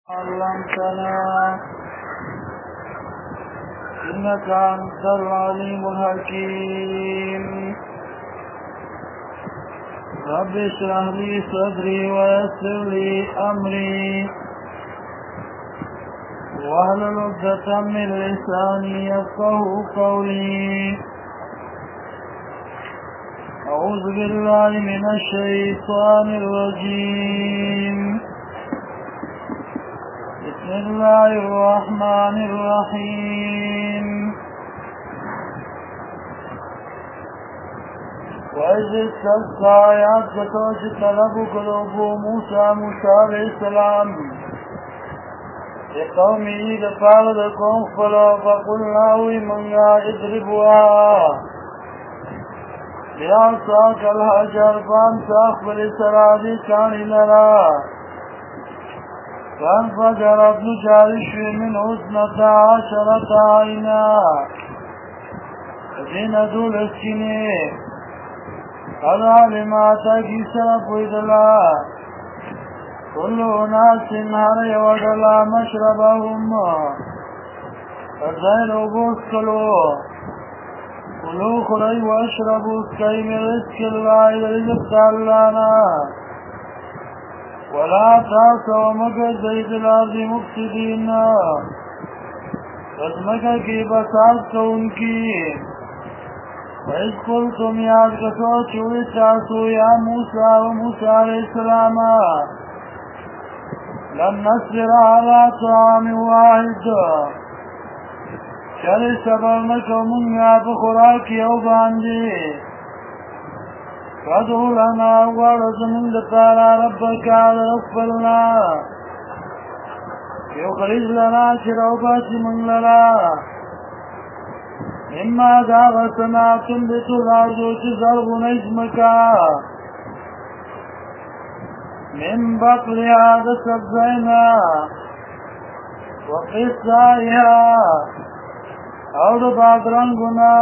علمتنا إنك أنت العليم الحكيم. رب اشرح لي صدري ويسر لي أمري واحلل عقدة من لساني يفقهوا قولي. أعوذ بالله من الشيطان الرجيم. بسم الله الرحمن الرحيم. وإذ استسقى يعزة طلب قلوب موسى عليه السلام لقومه لقال لكم فلا فقلنا ومنها اضربوها بعصاك الحجر فامسح بلسراد كان لنا فانفجرت نجارش منه 12 عينا فزينة السنين قد علمات كسرف ويدلا كل ناس هري ودلا مشربهم فزينوا بوسكلوا كلوا خري واشربوا اسكي من رزق الله لرزق اللهنا ولا تاسوا مگر زید الارض مفسدین رزمکہ کی بساط کو ان کی وَإِذْ قُلْتُمْ یاد کسو چوئی تاسو یا موسیٰ و موسیٰ علیہ السلام لن نصبر على طعام واحد چلی صبر نکو منگا بخوراکی او باندی فَدْعُ لَنَا وَرَزْ مِنْ دَتَارَ رَبَّكَ رَفَّلْنَا يُخْرِجْ لَنَا شِرَوْبَاتِ مِنْ لَنَا مما داغتنا تنبت الأرض وتزرب نجمك من بطلها دسبزينا وقصائها أو دبادرنگنا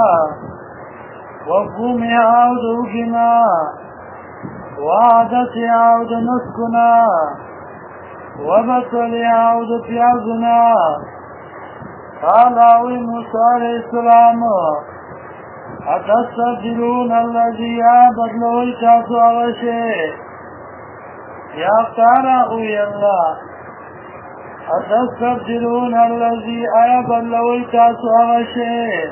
وقومها أو دوكنا وعدتها أو دنسكنا وبطلها أو دفيازنا قال موسى عليه السلام أتستبدلون الذي بدلوا الكاسو أغشي يا قارئ يا الله أتستبدلون الذي بدلوا الكاسو أغشي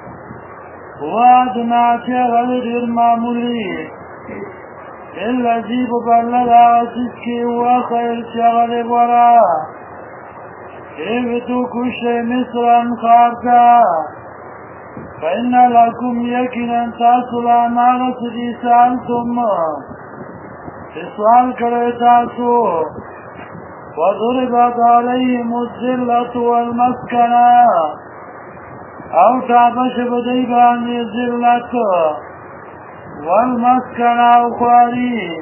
وادنا غير المعمولي الذي ببلل عسكي وخير شغل وراء اهبطوا كل مصرا خارجا فإن لكم يقينا تاسو الأمانة دي سألتم سؤال کرے تاسو وضربت عليهم الذلة والمسكنة او تابش بديبان الذلة والمسكنة وخاري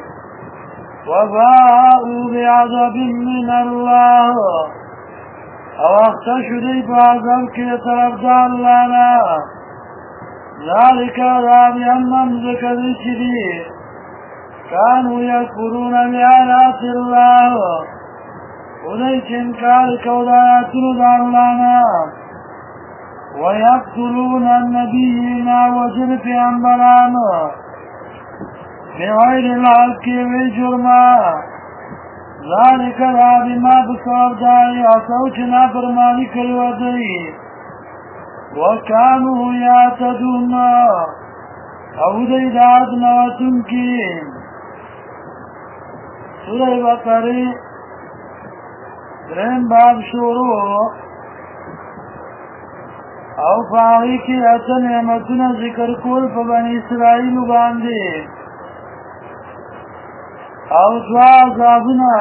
وباءوا بعذاب من الله او اختشو دی بازم کی طرف دا اللہ نا ذالک رابی انم ذکری چی کانو یکفرون بیانات اللہ ادھئی چنکار کودایاتنو دا اللہ نا ویقتلون النبیین وجل پیغمبران بغیر الحق و جرما ذالک رابی ما بصور داری اصوچنا فرمانی کلو دی وکانو یاتدون او دی داد نواتن کی سورہ بقری درین باب شروع او فاہی کی اتن نعمتنا ذکر کول پا بنی اسرائیل باندی او دعا عذابنا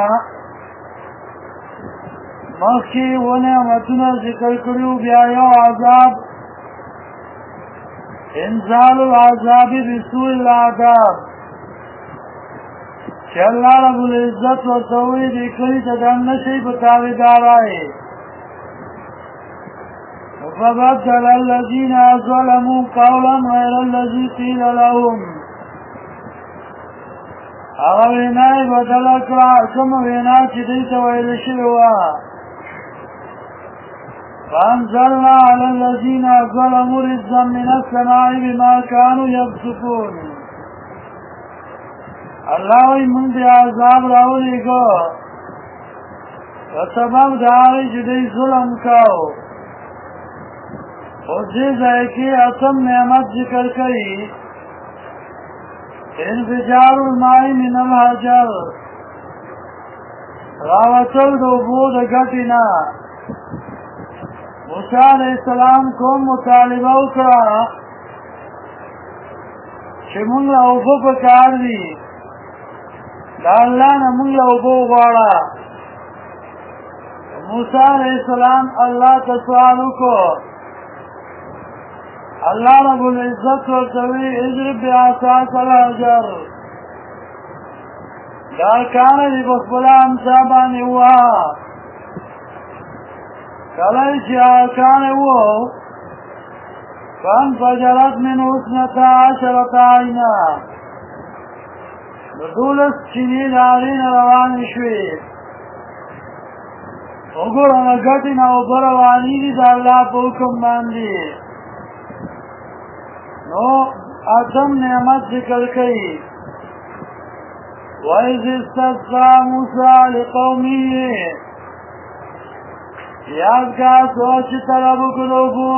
مخی و نعمتنا ذکر کریو بیا یو عذاب انزال العذاب بسوء العذاب چه اللہ رب العزت و توید اکلی تدن نشی بتاویدار آئے فبدل الذین ظلموا قولا غیر الذی قیل لهم هغه وینا یې بدله کړه کومه وینا چې دوی ته ویل شوې وه فانزلنا على الذين ظلموا رجزا من السماء بما كانوا يفسقون الله وی موږ د عذاب راولېږو په سبب د هغې چې دوی ظلم کاو اوس دې ځای کې اتم نعمت ذکر کوي انفجار الماء من الحجر راوتل د اوبو د ګټې نه موسی علیہ السلام کوم مطالبه وکړه چې موږ له اوبو پکار دي د الله نه موږ له اوبو وغواړه موسی علیہ السلام الله ته سوال وکړو الله رب العزت ورته وی اضرب بعصاک الحجر دا کانه دې په خپله امسا باندې ووهه کله چې کانه ووهو فانفجرت منه اثنتا عشرة عینا د 12 چینې د هغې نه روانې شوې وګوره د ګټې نه اوبه روانېږي د الله په حکم باندې نو اتم نعمت ذکر کوي وَإِذِ اسْتَسْقَىٰ مُوسَىٰ لِقَوْمِهِ یاد کا سوچ طلب کړو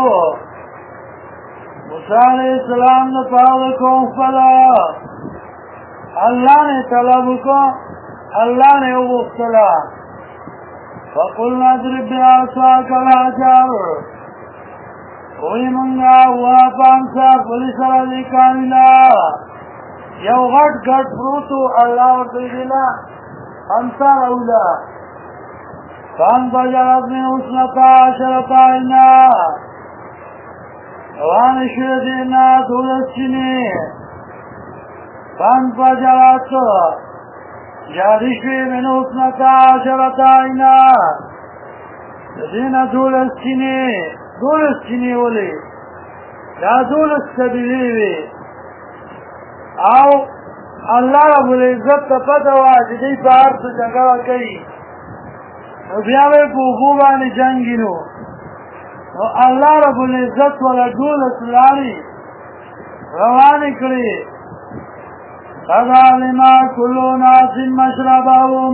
موسی علیہ السلام نے پاو قوم فلا اللہ نے طلب کو اللہ نے وغفتلا فقلنا اضرب بعصاك الحجر وی منگا ہوا پانسا پولیس راضی کاملا یو غٹ غٹ پروتو اللہ ورطی دینا امسا رولا فانفجرت من اثنتا عشرة عینا روان شدینا 12 چینی فانفجرت جاری شوی من اثنتا عشرة عینا دینا 12 چینی ولی دا 12 سبیلی وی او اللہ رب العزت تا پتا واجی دی پار تا جگہ کئی نو بیاوی پوخو بانی جنگی نو اللہ رب العزت والا 12 لاری روانی کری فظالما کلو ناس مشربهم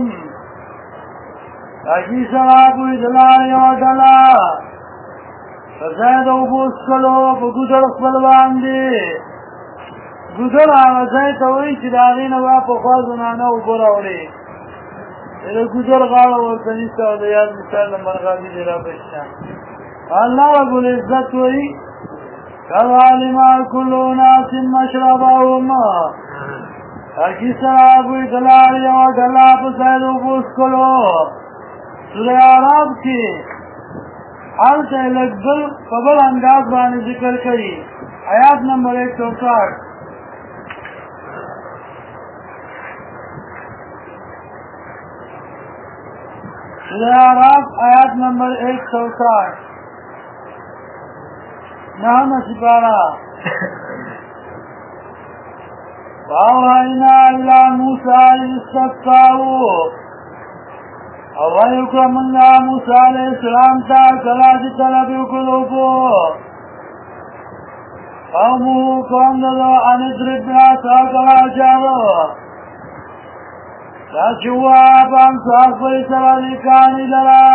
اکی سرابوی دلاری و دلا فزاید او بوس کلو پا گودر اخبر باندی گودر آغا زاید تاوی چی داغین با پا خوازنانا او براولی ایده گودر غالا ورکنیستا و دیاد مثال مرغابی دیرا بشتان اللہ رب العزت وی کظالما کلو ناس مشربهم اکی سرابوی دلاری و دلا فزاید او بوس کلو سورہ عراب کی حال سے لگزل قبل انداز بانے ذکر کری آیات نمبر 160 سورہ عراب آیات نمبر 160 نحن سپارا وَأَوْحَيْنَا إِلَى مُوسَىٰ إِذِ اسْتَسْقَاهُ اوائیو کرمنگا موسیٰ علیہ السلام تا کلاجی طلبی اکلوکو قومو قوم دلو اندرب بعصاک الحجر تاچوا پانساک پری سرالکانی لرا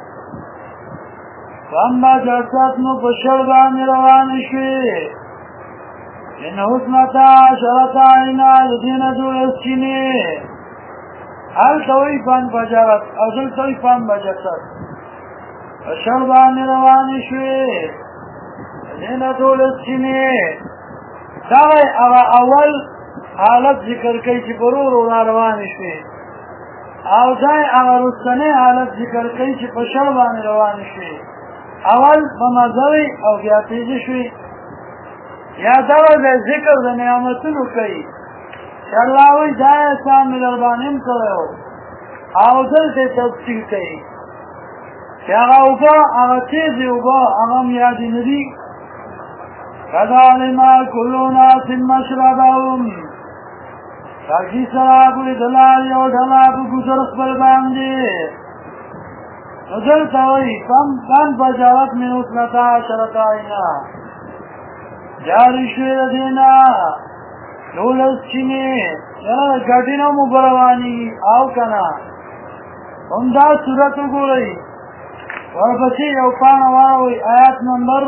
فانفجرت نو پشربانی روانی شوی ان حسنتا عشرة عینا دین 12 چینی حال توی فانفجرت اصل توی فانفجرت شربانی روانی شوی دینا 12 چینی داغی اول حالت ذکر کئی چی برورو را روانی شوی او دای رستنی حالت ذکر کئی چی پشربانی روانی شوی اول بمزوی او بیاتیزی شوی یا داغی ذکر دا نعمتنو کئی شلاوی دای احسان ملربانیم کرو او دلتے تفصیل کئی کہ اگا چیزی اگا میادی ندی کذالما کلو ناس مشربهم کاکی سرابو دلال یو ڈھلابو گزر اخبر باندی نظر تاوی کم بجاوت من اتنتا شرطائنا جاری شوید دینا دولس چینی یانا گٹینا مبروانی آو کنا امداد صورت گو رئی ورپسی یو پانواروی آیات نمبر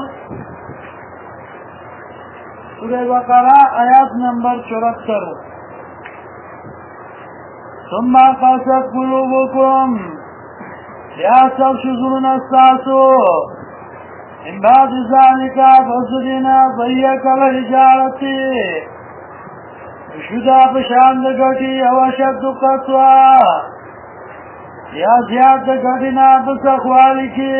سورہ بقرہ آیات نمبر 74 ثم قست قلوبكم یا سب شزرون استاسو ان بعد ذالک فسدنا ضیق الحجارتی شدا پشاند گٹی او شد قطوا یا زیاد گٹینا بسخوالی کی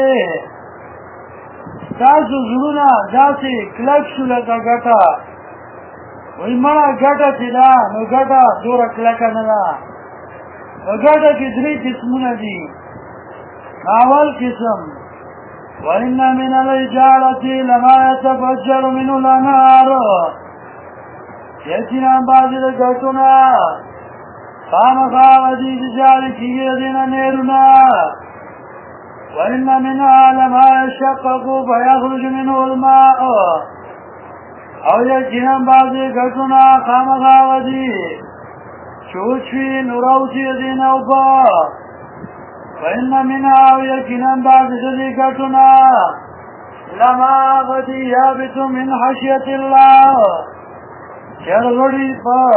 تاسو زړونه داسې کلک شو لکه ګټه وایي مړه ګټه چې ده نو ګټه دوره کلکه نه ده په ګټه کې 3 قسمونه دي اول قسم وان من الحجارة لما يتفجر منه الانهار یقینا بعضې د ګټونه خامخا ودي چې جاري کېږي د دې نه نهرونه وإن منها لما يشقق فيخرج منه الماء او یقینا بعضې ګټونه خامخا ودي چوچوي نوروچي د دې نه اوبه وإن منها او یقینا بعضې د دې ګټونه لما ودي یابت من خشیة الله چرغړي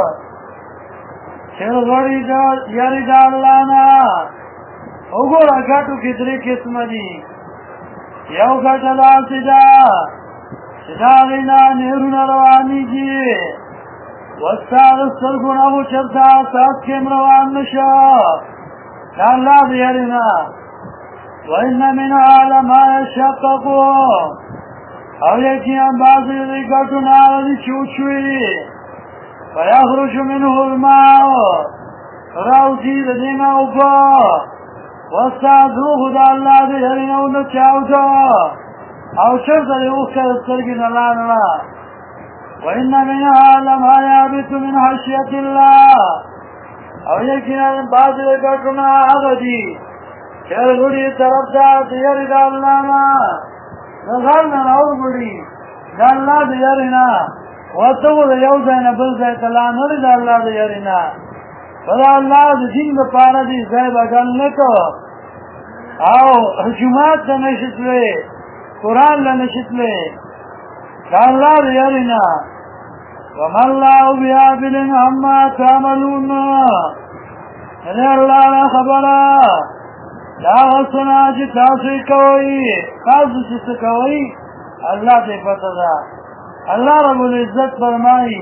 د یاري د الله نه وګوره ګټو کې 3 قسمه دي یو ګټه داسې ده چې د هغې نه نهرونه روانېږي وستا د سترګو نه مو چېرته څاڅکی هم روان نه شه د الله د یارې نه وإن منها لما يشقق او یقینا بعضې د دې ګټو نه هغه دي چې وچوي فیخرج منه الماء راوځي د دې نه اوبه وستعذوه دا اللہ دے ہرینو نچاو دا او چرد دے اوکر سرگی نلاننا وإن منها لما یابت من خشیت اللہ او یکینا بعض گٹنا اغدی چر گڑی طرف دا دیاری دا اللہ نا نظرنا نور گڑی دا اللہ دیارینا وطو دا یوزین بلزای تلان ولی دا اللہ دیارینا فدا اللہ دا دین دا پارا دی زیب اگل نکو او حجومات دا نشتلے قرآن دا نشتلے دا اللہ دا یارنا وما اللہ بیابل اما تعملون یعنی اللہ نا خبرا دا غصنا چی تاثر کوئی تاثر چیس کوئی اللہ تے پتہ دا اللہ رب العزت فرمائی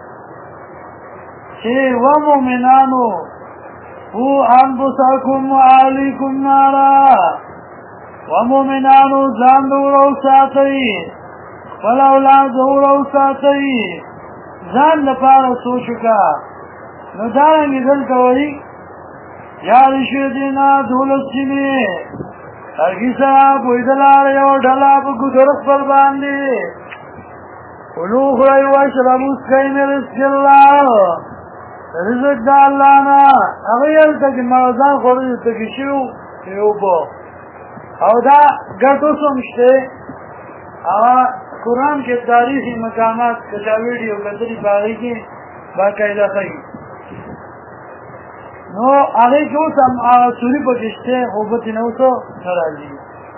چه و مومنانو او انفسکم و اهلیکم نارا و مومنانو ځان دوړو ساتئ خپل اولاد دوړو ساتئ ځان لپاره سوچ وکړه نو دارنګې دلته وایي یاد شوی دینا دولس چینې هغې سره بویدلاره یو ډله په ګودر خپل باندې کلو خورئ واشربو څښئ من رزق الله رزق دا اللہ نا اغیل تاکی موزان خوری تاکی شیو یوبو او دا گٹو سمشتے قرآن کے تاریخی مقامات کچا ویڈیو کتری باغی کی باقاعدہ خی نو آغی کیو سم سوری پکشتے خوبتی نوسو نرازی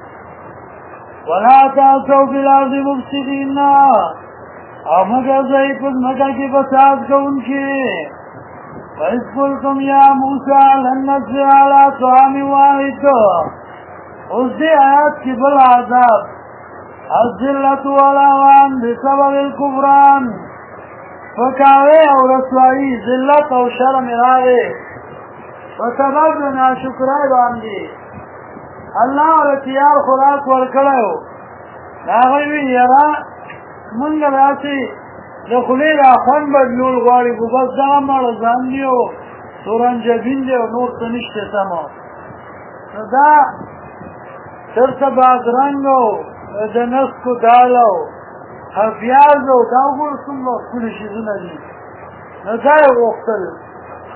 وَلَا تَعْصَوْا فِي الْأَرْضِ مُفْسِدِينَ او مگر ضعیفت مکہ کی فساد کو ان کی وَإِذْ قُلْتُمْ يَا مُوسَى لَن نَّصْبِرَ عَلَىٰ طَعَامٍ وَاحِدٍ اس دے آیات کی بل عذاب الذلة والهوان بسبب الكفران فکاوے او رسوائی ذلت او شرم راوے وسبب ناشکرائی باندی اللہ رتیار خوراک ورکڑیو ناغوی یرا منگا راسی دخلی را خون بدلول غواری کو بس دغا مالا زاندیو سورنجبین دیو نور تنشت سمو دا ترس بادرنگو دنسکو دالو خفیازو دا گور سنگو کلی شیزو ندی ندای وقتل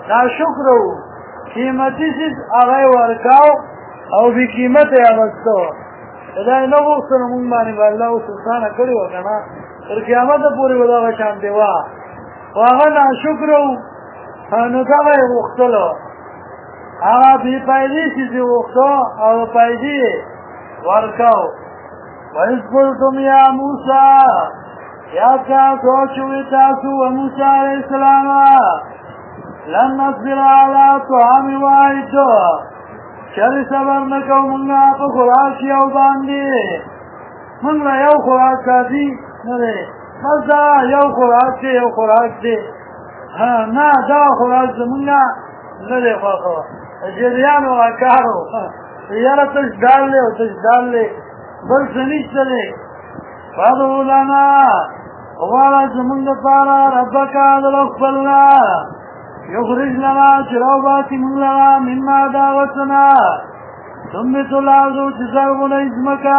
ناشکر وو قیمتي څیز هغه ورکاو او بې قیمته یې اغوسته دا یې نه غوښته نو مونږ باندې به الله اوس اسانه کړې وه که نه تر قیامته پورې به دغه شانتې وه خو هغه ناشکر وو نو دغه یې غوښتلو هغه بې فایدې څیز یې غوښته او فایدې یې ورکاو وإذ قلتم يا موسى یا تاسو چې تاسو موسی علیه السلام لن نصبر على طعام واحد چرې صبر نه کوو مونږ په خوراک یو باندې مونږ له یو خوراک کافي نه دی بس دا یو خوراک دی یو خوراک دی نه دا خوراک زمونږ نه دی خوښه جریانو هغه کار و یاره تش دال دی او تش دال دی بل څه نشته دی فادعو لنا غواړه زمونږ دپاره ربک د خپلنا یخرج لنا چې راوباسي مونږ لره مما دا وڅه تنبت الارض چې زرغونوي ځمکه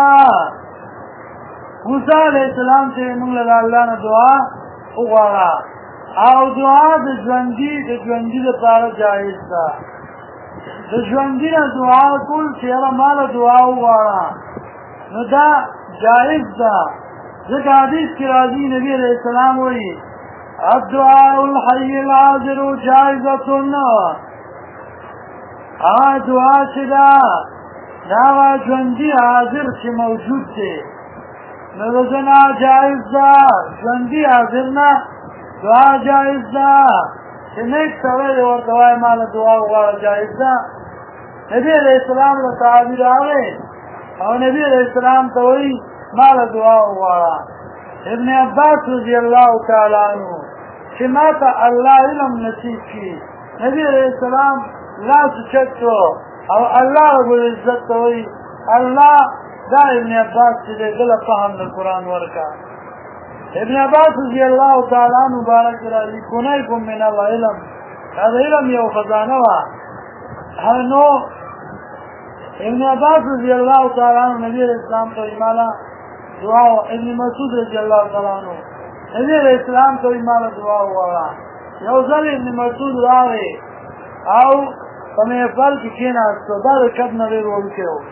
موسی علیه السلام چې مونږ له الله نه دعا وغواړه او دعا د ژوندي دپاره جایز ده د ژوندي نه دعا کول چې یاره ماله دعا وغواړه نو دا جایز ده ځکه حدیث کې راځي نبي علیه السلام وایي الدعاء الحي الحاضر جائزة دعا چې ده دا ژوندي حاضر چې موجود دی نو د ده نه جایز ده ژوندي حاضر نه دعا جایز ده چې نیک سړی دی ورته وایي ماله دعا وغواړه جایز ده نبي علیه السلام له صحابي راغی او نبي علیه السلام ته وایي ماله دعا وغواړه ابن عباس رضی الله تعالی عنه چې ما ته الله علم نصیب کړي نبي علیه السلام لاس چت کړو او الله رب العزت ته وایي الله دا ابن عباس چې دی ده له فهم د قرآن ورکړه ابن عباس رضی الله تعالی عنه مبارک راځي کنیکم من العلم دا د علم یو خزانه وه نو ابن عباس رضی الله تعالی عنه نبي علیه السلام ته وایي ماله دعا ابن مسعود رضی الله تعالی عنه نبی علیه السلام ته وایي ماله دعا وغواړه یو ځل ابن مسعود راغی او په محفل کې کېناستو دا د کب نه ډېر وړوکی و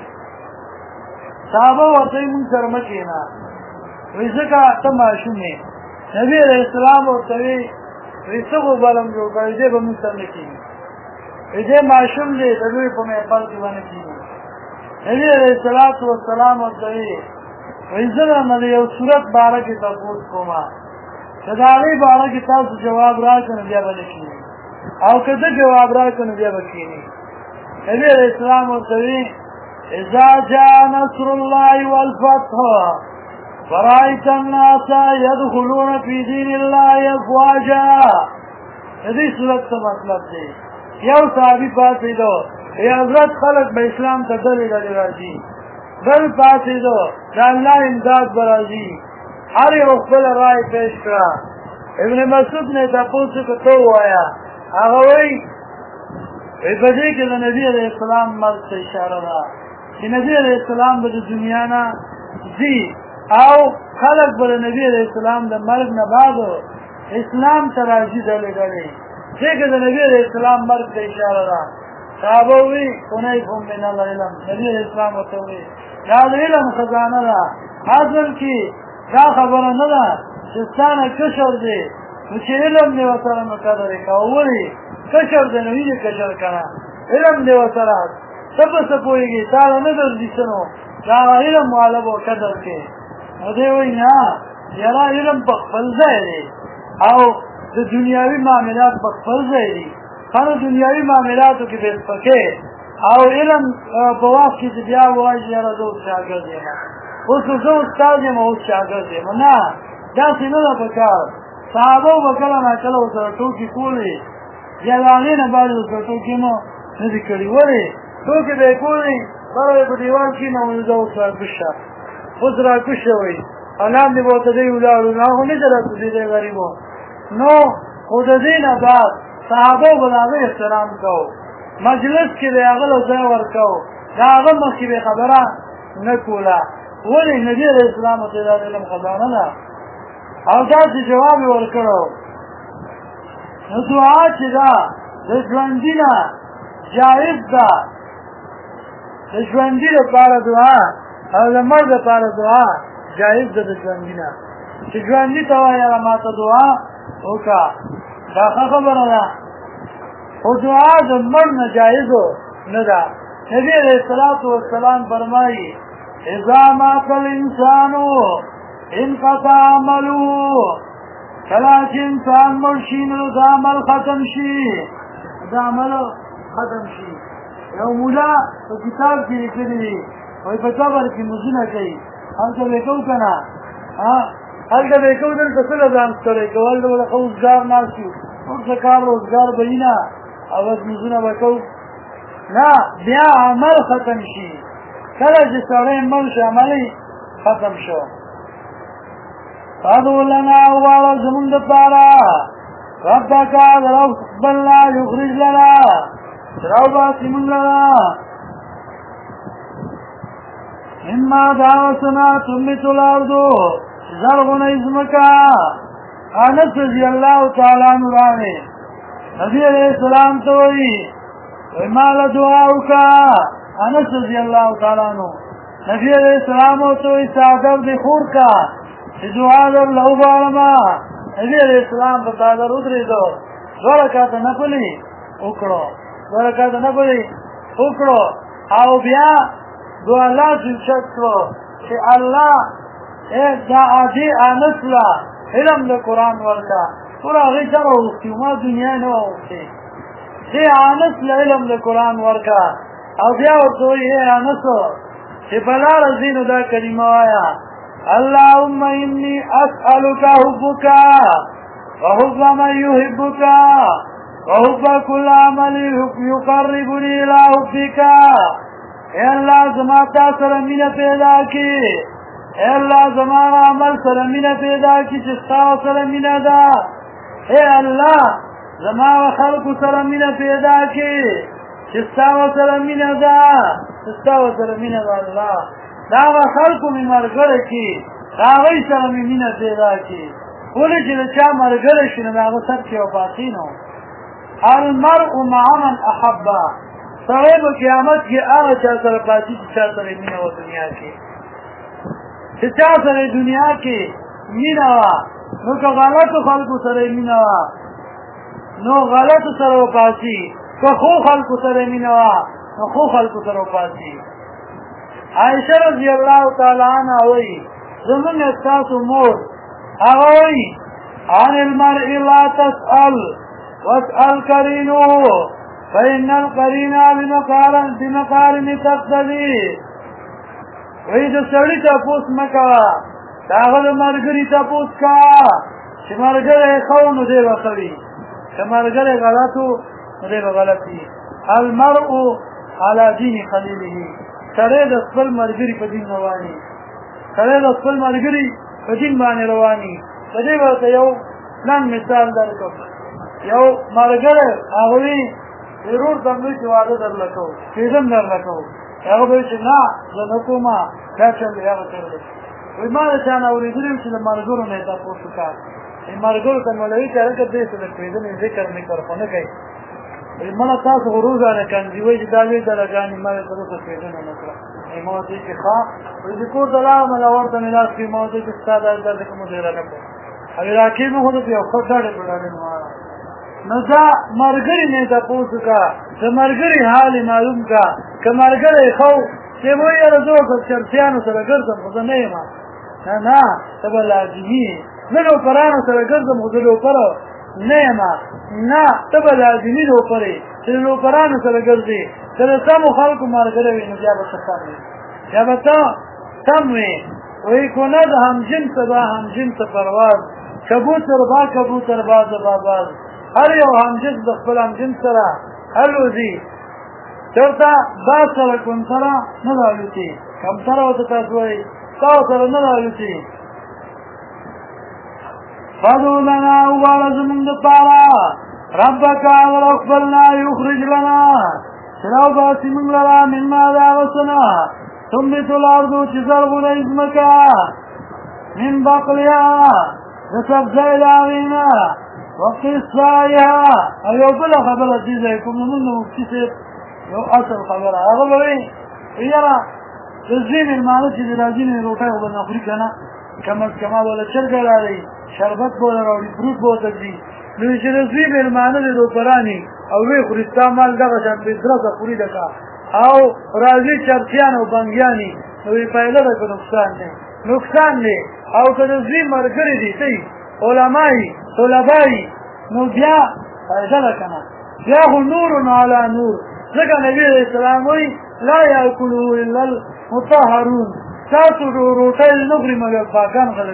صحابه ورته وایي مونږ سره مه کښېنه وایي ځکه ته ماشوم یې نبي علیه السلام ورته وایي وایي څه خو بلم جوړ کړی دی به مونږ سره نه کښېني وایي دی ماشوم دی د لوی په محفل کې به نه کښېني نبي علیه السلام ورته وایي وایي زه درنه د یو صورت باره کې تپوس کومه که د هغې باره کې تاسو جواب راکړه نو بیا به نه کښېني او که ده جواب راکړه نو بیا به کښېني نبي علیه السلام ورته وایي اذا جاء نصر الله والفتح ورأيت الناس يدخلون في دين الله افواجا د دې صورت څه مطلب دی یو صحابي پاڅېدو ای حضرت خلک به اسلام ته ډلې ډلې راځي بل پاڅېدو د الله امداد به راځي هر یو خپله رایې پیش کړه ابن مسعود نه یې تپوس وکړه ته ووایه هغه وایي په دې کې د نبي علیه السلام مرګ ته اشاره ده چې نبي علیه السلام به د دنیا نه ځي او خلک به د نبي علیه السلام د مرګ نه بعد اسلام ته راځي ډلې ډلې دې کې د نبي علیه السلام مرګ ته اشاره ده صحابه وایي کنیکم من العلم نبي علیه السلام ورته وایي دا د علم خزانه ده اصل کې دا خبره نه ده چې ستا نه کشر دی نو چې علم دی ورسره نو قدر یې کوه ولې کشر دی نو ویلې کشر که نه علم دی ورسره ته په څه پوهېږې تا له نه درځي څه نو د هغه علم والا به قدر کوې نو دی وایي نه یاره علم په خپل ځای دی او د دنیاوي معاملات په خپل ځای دي خانو دنیاوي معاملاتو کې بې سپکې او علم په وخت کې چې بیا وایي یاره زه اوس شاګرد یم اوس زه استاد یم اوس شاګرد یم نه داسې نه ده په کار صحابه به کله ناکله ورسره ټوکې کولې بیا د هغې نه بعد ورسره ټوکې مو نه دي کړي ولې ټوکې به یې کولې بله به په دیوال کښېنوم زه اوس راکوش شه اوس راکوش شوئ او لاندې به ورته دی ولاړو نو هغه نه ده راکوزېدی غریبو نو خو د دې نه بعد صحابه به د هغه احترام کوو مجلس کې به هغه له ځای ورکوو د هغه مخکې به خبره نه کوله ولې نبي علیه السلام ورته دا علم خزانه ده او داسې جواب یې ورکړو نو دعا چې ده د ژوندي نه جایز ده د ژوندي لپاره دعا او د مړ لپاره دعا جایز ده د ژوندي نه چې ژوندي ته وایي هغه ما ته دعا وکړه دا ښه خبره ده خو دعا د مړ نه جایزو نه ده نبي علیه الصلاة والسلام فرمایي اذا مات الانسان انقطع عمله کله چې انسان مړ شي نو دا عمل ختم شي دا عمل ختم شي یو مولا په کتاب کې لیکلي دي وایي په قبر کې مزونه کوي هلته به کوو که نه هلته به کوو دلته څه له ځان ستړی کوو هلته به ښه روزګار ناست یو ورته کار روزګار به وي نه او بس مزونه به کوو نه بیا عمل ختم شي کله چې سړی مړ شي عمل ختم شو فادعو لنا وغواړه زمونږ دپاره ربک رب خپلنا یخرج لنا چې راوباسي مونږ لره مما دا وسنا تنبت الارض زرغونی ځمکه انس رضی الله تعالی عنه راغی نبي علیہ السلام ته وایي ما له دعا وکړه انس رضی الله تعالی عنه نبي علیہ السلام ته وایي څادر دې خور کا چې دعا درله وغواړمه نبي علیہ السلام په څادر ودرېدو 2 رکعته نفلې وکړو 2 رکعته نفلې وکړو او بیا دعا الله جل کړو چې الله دا عادي انس لا علم د قرآن ورکا ټول هغې سره وغوښتي ما دنیا نه وه وغوښتې دې انس له علم د قرآن ورکا او بیا ورته وایي ای انسو چې په لاره ځې نو دا کلمه وایه اللهم انی اسألک حبک وحب من یحبک وحب کل عمل یقربنی الی حبک اے اللہ زما تا سره مینه پیدا کی اے اللہ زما عمل سره مینه پیدا کی چې ستا سره مینه ده اے الله زما خلق سره مینه پیدا کی چې ستا سره مینه ده چې ستا سره مینه ده الله دا خلق می مرګره کی دا غي سره مینه پیدا کی ولې چې چا مرګره شي نو هغه سر کې وفاقی نو المرء مع من احب سړی په قیامت کې هغه چا سره پاتې چې چا سره مینه وه دنیا کې چې چا سره دنیا کې مینه وه نو که غلطو خلکو سره مینه وه نو غلطو سره وپاتې که ښو خلکو سره مینه وه نو ښو خلکو سره وپاتې عایشه رضی الله تعالی عنها وایي زمونږ ستاسو مور هغه وایي عن المرء لا تسأل واسأل قرینه فإن القرین بمقارن تقتدي وی د سړي تپوس مه کوه د هغه د ملګري تپوس کوه چې ملګری ښه نو دی به ښه وي که ملګری غلط و نو دی به غلط وي المرء علی دین خلیله سړی د خپل ملګري په دین روان وي سړی د خپل ملګري په دین باندې روان وي د دې به ورته یو لنډ مثال درکړم یو ملګری هغه وي ضرور دموي چې واده درله کوو کېدم درله کوو هغه به وایي چې نه زه نه کومه دا چل دی هغه چل دی وایي ما د چا نه اورېدلي وو چې د ملګرو نه یې تپوس وکړه ملګرو ته مولوي چې هلکه دې څه د کېدنې ذکر مې کړ خو نه کوي وایي مله تاسو خو روزانه کنځي وایي چې دا لوی دلګانې ما یې تر اوسه کېدنه نه کړه ما ورته وایي چې ښه وایي چې کور ته لاړم هغه ورته مې لاس کړي ما ورته وایي چې ستا دا درد کومه ډېره نه کړم هغې راکې مې خو درته یو ښه ډاډې په ډاډې نو دا مرګري نه تپوس وکړه د مرګري حال معلوم کړه که مرګری ښه چې وایي یاره زه به چرسیانو سره ګرځم خو زه نه یم نه نه ته به لازمي نه لوپرانو سره ګرځم خو زه لوپره نه یم نه ته به لازمي لوپرې چې د لوپرانو سره ګرځې که د سمو خلکو ملګری وي نو بیا به ته سم وي بیا به ته سم وي وایي کنه د همجنسه به همجنسه پرواز کبوتر با کبوتر باز باباز هر یو همجنس د خپل همجنس سره الوځي چرته باز سره کوم سره نه الوځي کوم سره ورته تاسو وایي تاسو سره نه الوځي فادعو لنا وغواړه زمونږ دپاره ربک ورخبلنا یخرج لنا چې راوباسي مونږ لره مما د هغه څه نه تنبت الارض چې زرغونی ځمکه من بقلها د سبزی د هغې نه وقصائها او بلا خبره دي زي کوم نمونه مفتي صاحب یو اصل خبره هغه وایي یاره تزین المعنی چې راځي نه روټه وبنه خوري کنه کما ولا چرګ راځي شربت بوله راوړي فروټ بوته دي نو چې تزین المعنی د روپرانی او وی خوري استعمال دغه ځان په درته خوري دغه او راځي چرچیان او بنګیانی نو پیدا ده نقصان نه او کله زی مرګري دي تی علماي طلباي نو بیا فائدہ لکنه بیا نور علی نور ځکه نبی اسلام وی لا یاکلوا الا المطهرون تاسو روټه نه خوري مګر پاکان خلک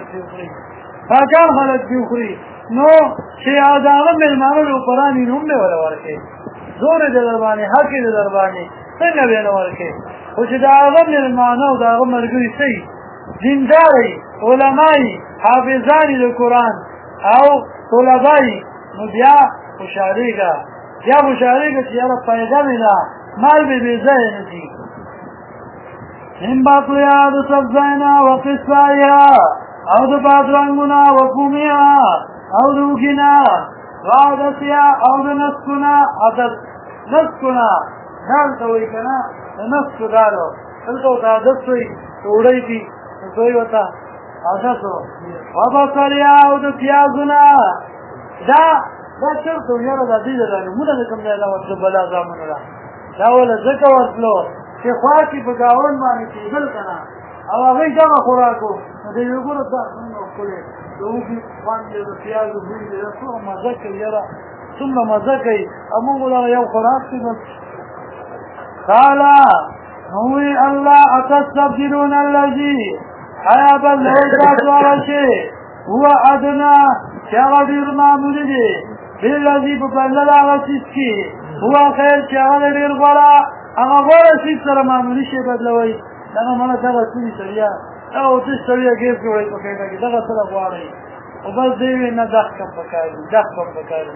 دی خوري نو چې اذان ملمانو قرآنی نوم نه ولا ورکه زور د دربانې حق د دربانې څنګه ویل ورکه او چې دا هغه ملمانو دا هغه مرګري سي دینداري علماي حافظان القرآن او طلباي نو بیا خوشالیږي چې یاره پیدا نه مال به ځای نه دي هم باقیا د سبزینا وقصایا او د بادرنګنا وقومیا او د وګینا وادسیا او د نسکنا عدد نسکنا نال دوی کنه نسک دارو دلته دا دسوي وړي دي دوی وتا اساسو وابصریا او د پیازنا دا چرته یاره د دې درنه موږ کوم نه لا وڅ بلا زمونه دا ول زکه ورتلو چې خواکی په گاون باندې کېدل کنه او هغه دا خوراکو د یو ګور د نو کولې دوی باندې د پیازو باندې د څو مزه کوي یاره څومره مزه کوي امو لا یو خوراک څه قال هو الله اتستبدلون الذي حياب الله هو ادنى شغدير معمول دي بالذي بفضل غسيسكي هو خير شغدير غلا اما غلا سيس سره معمولي شي بدلوي دا مانا دغه سړي سړیا او د سړیا کې جوړي پکې دا دغه سره غواړي او بس دی نه دښک پکاري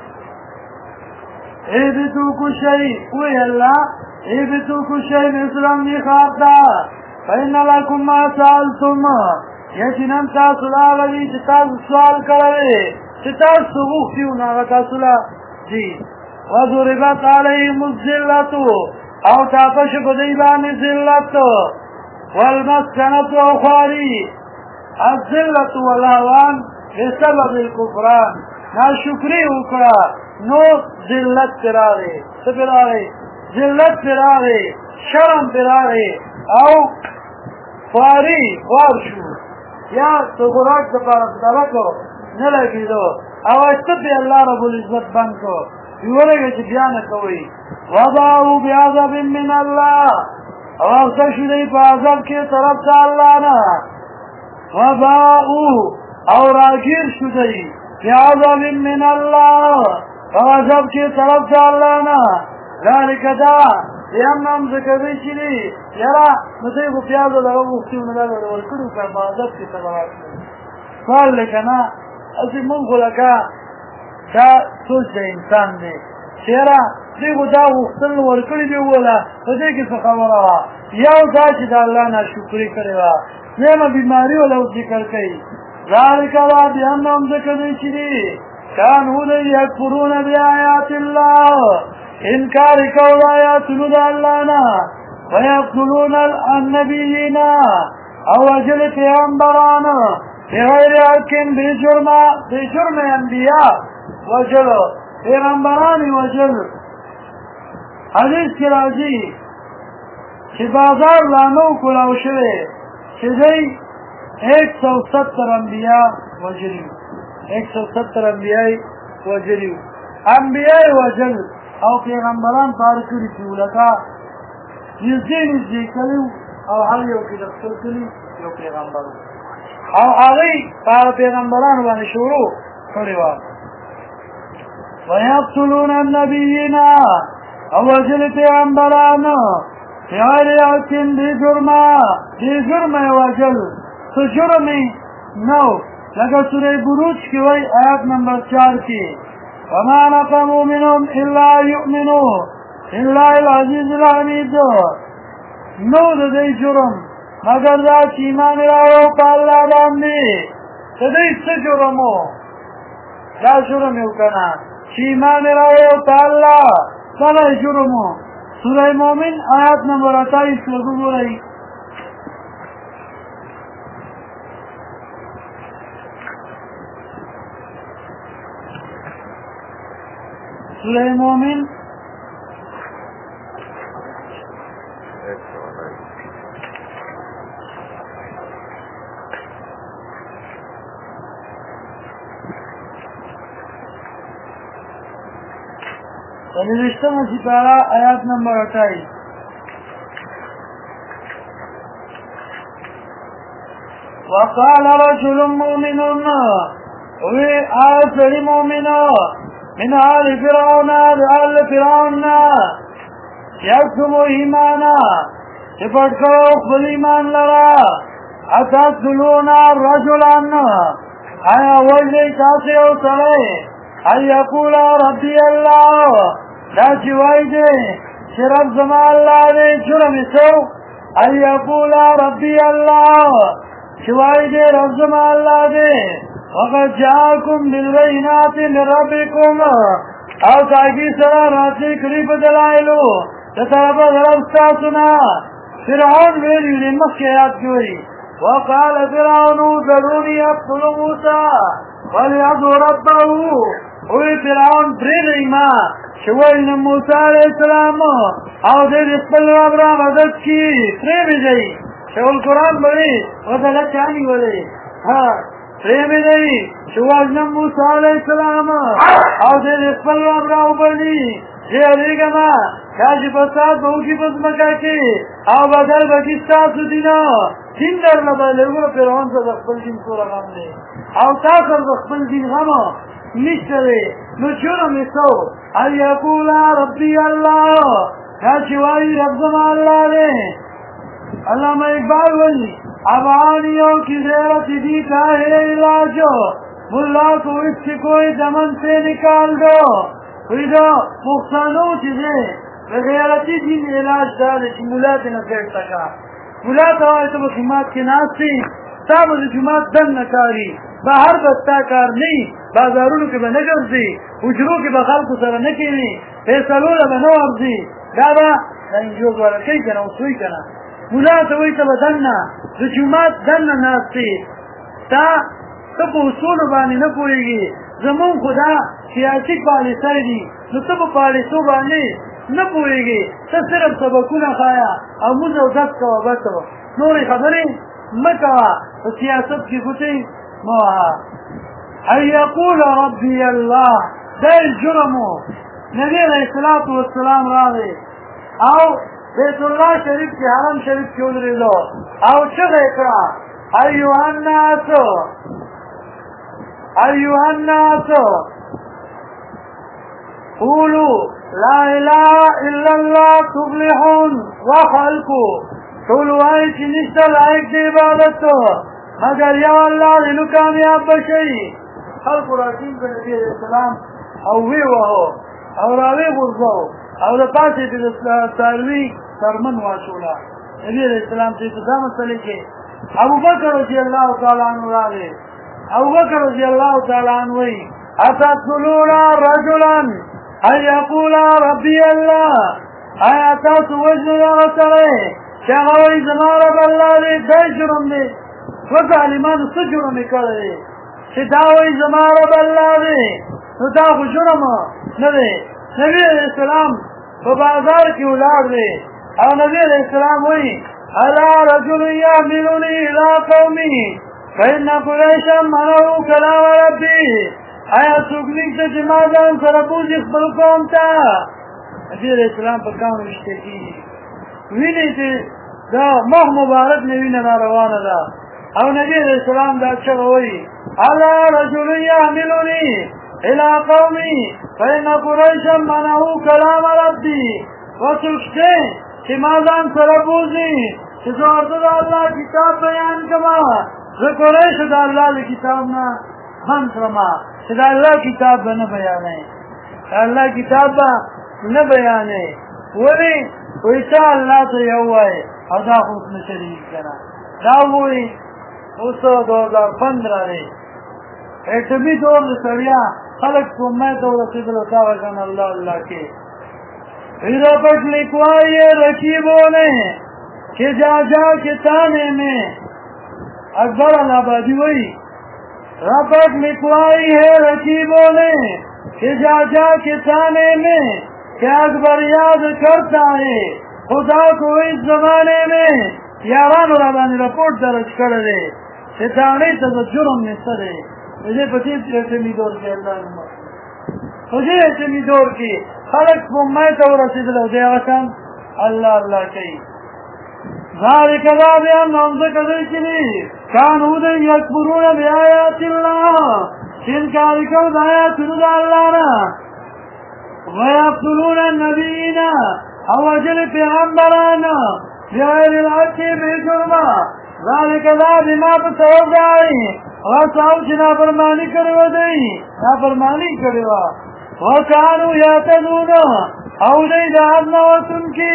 اے بتو کو شي وی الله اے بتو کو شي اسلام نه خاطا فإن لكم ما سألتم یقینا تاسو راغلي چې تاسو سوال کړئ چې تاسو وغوښتیو نه تاسو لا دي وضربت عليهم الذلة او تاسو په دې باندې ذلت والمسكنة وخواري الذلة والهوان بسبب الكفران ناشکری وکړه نو ذلت تراغه سپراغه ذلت تراغه شرم تراغه او خواري خوار شو یا تو خوراک دپاره صدقه نه لګېدو او استبې الله رب العزت بند کو یورګه چې بیان کوي وضعوا بعذاب من الله او اخشوا په عذاب کې طرف ته الله نه وضعوا او راګیر شو دی بعذاب من الله او عذاب کې طرف ته الله نه ذلك دا یمم ذکرې شي یرا نو دې په پیاده دغه وختونه دا ورکړو په عبادت کې تبارک قال لکنا اسی مونږ لکه دا سوچ د انسان دی چیرې دې دا وختونه ورکړي دی ولا دې کې څه خبره یو دا چې د الله نه شکر کړی وا زموږ بیماری ولا ذکر کوي ذلك وا یمم ذکرې شي كانوا يكفرون بآيات الله انکار کول آیاتونو د الله نه ويقتلون النبیین او وجل پیغمبران بغیر حق بجرم انبیاء وجل پیغمبران وجل حدیث کی راځي چې بازار لانو کولاو شوی چې دی 170 انبیاء وجلی 170 انبیاء وجلی انبیاء وجل او پیغمبران پار کړی چې ولکا یزین کلیو او هر یو کې د خپل کلی یو پیغمبر او هغه پار پیغمبران باندې شروع کړی و ويقتلون النبيين او وجل پیغمبران غیر حکم بجرم وجل سجرمی نو لکه سوره بروج کی وی آیات نمبر 4 کی وما نقموا منهم إلا يؤمنوا إلا العزيز الحميد نو دې جرم مگر دا چې ایمان راوړو په الله باندې دې څه جرمو دا جرم یو کنا چې ایمان راوړو ته الله دغه جرم و. سوره مومن آیات نمبر 28 وګورئ. سوره مومن نوشتم سپارہ آیات نمبر 28. وقال رجل مؤمن وی آسری مؤمن من آل فرعون آل فرعون یکتم ایمانا چپٹ کرو خبل ایمان لرا اتقتلون رجلا آیا وجه کاسی او سرے ای یقول ربی اللہ دا چوائی دے چی رب زمان اللہ دے جرم سو ای یقول ربی اللہ چوائی دے رب زمان اللہ دے وقد جاکم بالبینات من ربکم او تاکی سرا راتی قریب دلائلو تطرف دربستا سنا فرعون ویلی نمک کے یاد کیوئی وقال فرعون ذرونی اقتل موسیٰ ولیعبد ربه اوی فرعون پریدئی ما شویل موسیٰ علیہ السلام او دید اقبل رب را مدد کی پریدئی شوال قرآن بڑی وزلت چانی بڑی پریدئی شوال موسیٰ علیہ السلام او دید اقبل رب را بڑی جی علیگا ما کاش بسات بہوکی بس مکا کی او بدل بکستا سدینا دین در لبالگو فرعون سے اقبل دین سورا غم لے او تاثر اقبل دین غم نشترے نو جرم سو ای یقول ربی اللہ کاشوائی رب زمان اللہ لے علامہ اقبال ولی ابعانیوں کی غیرت دی کا ہے علاجو ملا کو اس سے کوئی دمن سے نکال دو کوئی دو مختانو چیزیں غیرتی دین علاج دارے چی ملا کے نہ کر سکا ملا تو آئے تو بخیمات کے ناسی تاب جماعت دن نکاری باہر بستا کار نہیں بازارونو کے بنگر دی اجرو کے بخال کو سر نکیوی فیصلو لبنو ارزی دابا انجوز والا کئی کنا اسوی کنا ملا توی تب دننا جماعت دن ناسی تا تب اصول بانی نپوئیگی زمون خدا سیاسی پالیسای دی نو تب پالیسو بانی نپوئیگی تا صرف سبکونا خایا او موزو دست کوا بسو نوری خبری مکوا سیاست کی خطی موها ای یقول ربی اللہ دیر جرمو نبی علیہ السلام راوی او بیت اللہ شریف کی حرم شریف کی ادری لو او چغ اکرا ایوہ الناس قولوا لا الہ الا اللہ تفلحون وخلقوا قولوا آئی چی نشتا لائق دی عبادتو مگر یا اللہ دنو کامیاب بشئی خلق راشین کا نبی علیہ السلام اووی وہو او راوی غرزو او لپاسی دی تاروی سرمن واشولا نبی علیہ السلام سے اتدا مسئلے کے ابو بکر رضی اللہ تعالیٰ عنہ راوی ابو بکر رضی اللہ تعالیٰ عنوی اتقتلون رجلا ان یقول ربی اللہ آیا تاسو وجن یغسرے چاہوئی زمان رب اللہ دے دائی جرم دے وظالمان سو جرم کرے چه داوی زمان رب اللہ دے نو داخو جرم ندے نبی علیہ السلام بازار کی اولاد دے او نبی علیہ السلام ہوئی الا رجل یحملنی الى قومی فإن قریشا منعو کلام ربی آیا سوکنیک تا جماعتان سرپوز اخبر قوم تا نبی علیہ السلام پر کام رشتے کی وینی تی دا مح مبارک نوین ناروانا دا او نبی علیہ السلام دا چغوئی الا رجل یحملنی الى قومی فإن قریشا منعو کلام ربی وسوکتے چی مازان سرپوزی چی زوردو دا اللہ کتاب بیان کما قریش دا اللہ کتاب نا من کرما چی دا اللہ کتاب با نبیانے اللہ کتاب با نبیانے ولی ویسا اللہ تو یووائی او دا خصم شریف کنا دا ہوئی 2015 رے ایٹمی دور سڑیا خلق کو میں تو رسول اللہ اللہ اللہ کے رپٹ لکھوائی رقیبوں نے کہ جا جا کے تانے میں اکبر آبادی وہی رپٹ لکھوائی ہے رقیبوں نے کہ جا جا کے تانے میں کیا اکبر یاد کرتا ہے خدا کو اس زمانے میں یاران رابانی رپورٹ درج کر دے ستانے تو جرم نصر ہے مجھے پچیس اعتمی دور کے اللہ مجھے اعتمی دور کی خلق کو میں تو رسید لو دے آسان اللہ اللہ کئی ذالک ذا بیان نامزہ قدر کلی کانو دے یکبرون بی آیات اللہ انکاری کرد آیات اللہ نا ویقتلون النبیین اوجل پیغمبرانا بغیر الحق بجرما ذالک ذا بما بسبب دائی وصاو چنا فرمانی کرو دئی نافرمانی کرو وکانو یاتدون او دئی دادنا وسن کی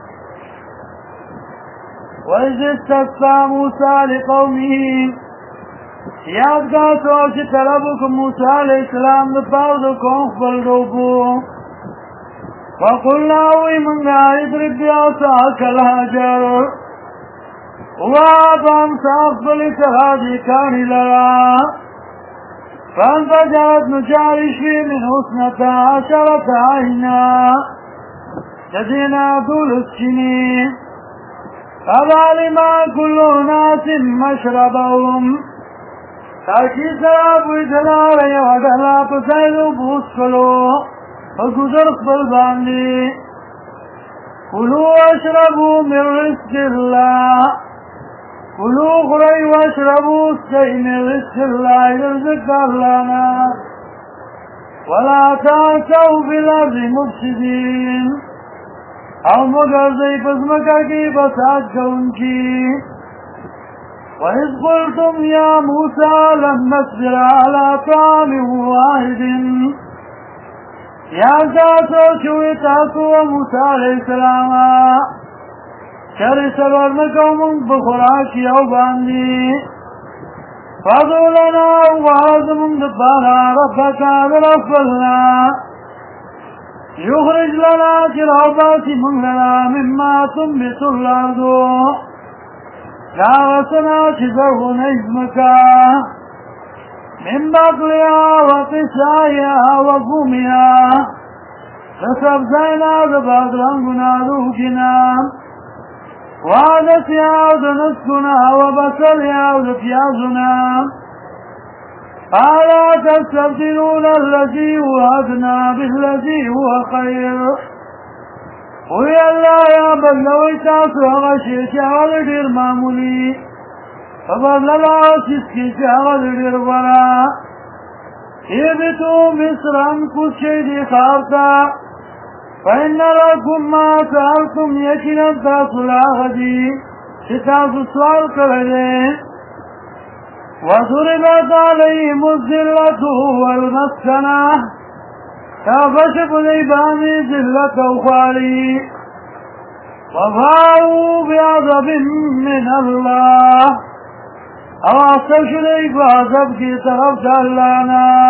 وَإِذِ اسْتَسْقَىٰ مُوسَىٰ لِقَوْمِهِ یادگار سوچ طلبک موسیٰ علیہ السلام دپاو قوم خپل روبو فقلنا وی منگا اضرب بعصاک الحجر وابام ساقبل اتخاذی کانی لرا فانفجرت نجارشی من حسنتا عشرت عینا جدینا دول السنین فظالما كل ناس مشربهم تاکی سراب ویدلار یوڈلا پسیدو بوسکلو فگزر خبر باندی کلو اشربو من رزق اللہ کلو غری واشربو سکی من رزق اللہ رزق اللہنا ولا تاسو فی الارض مفسدین او مگر زی پزمکا کی بساج کا ان کی وَإِذْ قُلْتُمْ يَا مُوسَىٰ لَن نَّصْبِرَ عَلَىٰ طَعَامٍ وَاحِدٍ یا ساتو چوئی تاسو موسیٰ علیہ السلام چر صبر نکو من بخوراکی او باندی فَضُو لَنَا وَعَزْ من دبانا رَبَّكَ وَرَفَّلْنَا یخرج لنا جراباتی من لنا مما تنبت الارض دعوتنا چزرون ازمکا من بقلیا وقسایا وقومیا لسبزینا دبادرنگنا روکنا وعدسیا دنسکنا وبسلیا دفیازنا ألا تستبدلون الذي هو أدنى بالذي هو خير وی اللہ یا بدلوی تاسو غشی چاول دیر معمولی فبدللا سسکی چاول دیر برا ایبتو مصرم کچھ دی خارتا فإن لکم ما سألتم یکنن تاسو لاغدی چی تاسو سوال کردین وضربت عليهم الذلة والمسكنة كافشف ذيباني ذلة وخالي وفاروا بعذب من الله او استشري بعذب کی طرف جالانا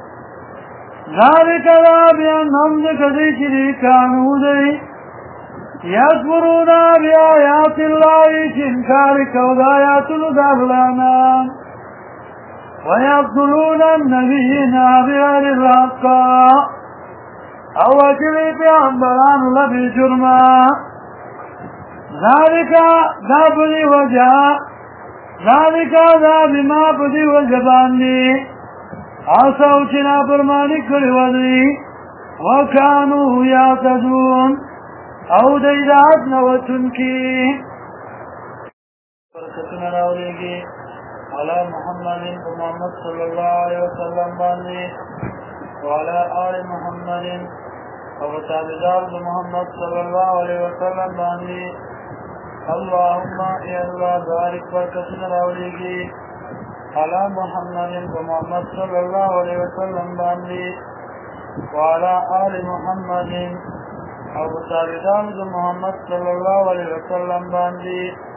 ذلك لا بأنهم ذكري شري كانوا ذي يكفرون بآيات الله كنكارك وآيات الدهلانا ويقتلون النبيين بغير الحق او اجلی پیغمبران لبی جرما ذالک دا بدی وجہ ذالک دا بما بدی وجہ باندی آسا اچنا پرمانی کری ودی وکانو یاتدون او دیدات نوتن کی برکتنا راولے گی على محمد محمد صلى الله عليه وسلم باندي وعلى آل محمد وتابعات محمد صلى الله عليه وسلم باندي اللهم يا الله بارك بركتنا راوليكي على محمد محمد صلى الله عليه وسلم باندي وعلى آل محمد وتابعات محمد صلى الله عليه وسلم باندي